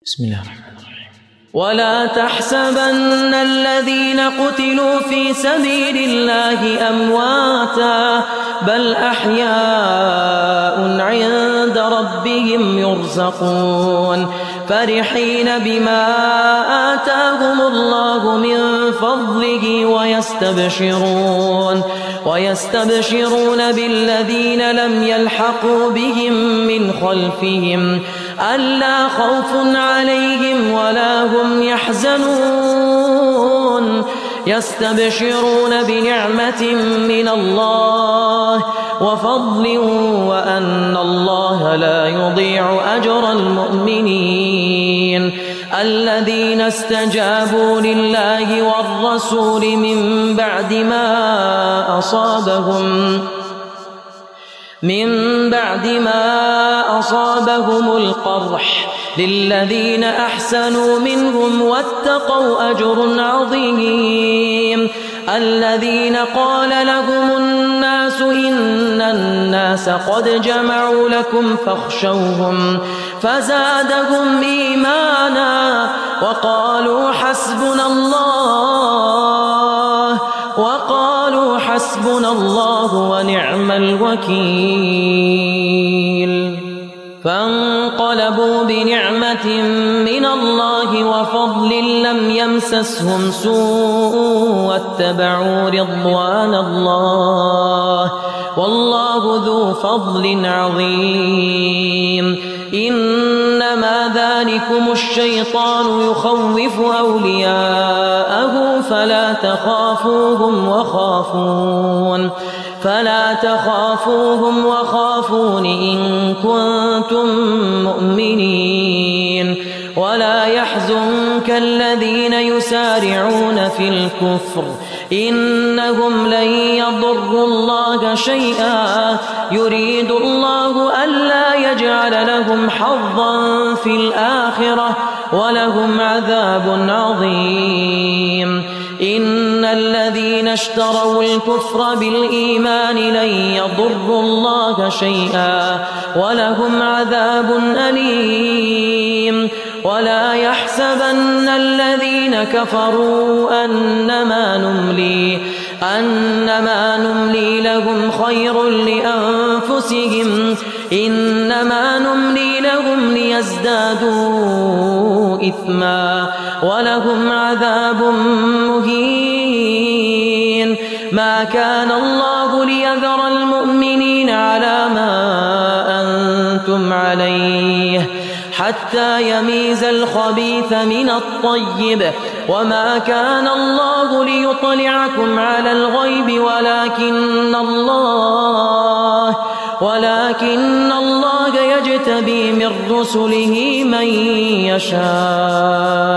بسم الله الرحمن الرحيم. ولا تحسبن الذين قتلوا في سبيل الله أمواتا بل أحياء عند ربهم يرزقون فرحين بما آتاهم الله من فضله ويستبشرون بالذين لم يلحقوا بهم من خلفهم ألا خوف عليهم ولا هم يحزنون يستبشرون بنعمة من الله وفضل وأن الله لا يضيع أجر المؤمنين الذين استجابوا لله والرسول من بعد ما أصابهم القرح للذين أحسنوا منهم واتقوا أجر عظيم الذين قال لهم الناس إن الناس قد جمعوا لكم فاخشوهم فزادهم إيمانا وقالوا حسبنا الله ونعم الوكيل فانقلبوا بنعمة من الله وفضل لم يمسسهم سوء واتبعوا رضوان الله والله ذو فضل عظيم إنما ذلكم الشيطان يخوف أولياءه فلا تخافوهم وخافون إن كنتم مؤمنين ولا يحزنك الذين يسارعون في الكفر إنهم لن يضروا الله شيئا يريد الله ألا يجعل لهم حظا في الآخرة ولهم عذاب عظيم إن الذين اشتروا الكفر بالإيمان لن يضروا الله شيئا ولهم عذاب أليم ولا يحسبن الذين كفروا أنما نملي لهم خير لأنفسهم إنما نملي لهم ليزدادوا إثما ولهم عذاب مهين ما كان الله ليذر المؤمنين على ما أنتم عليه حتى يميز الخبيث من الطيب وما كان الله ليطلعكم على الغيب ولكن الله يجتبي من رسله من يشاء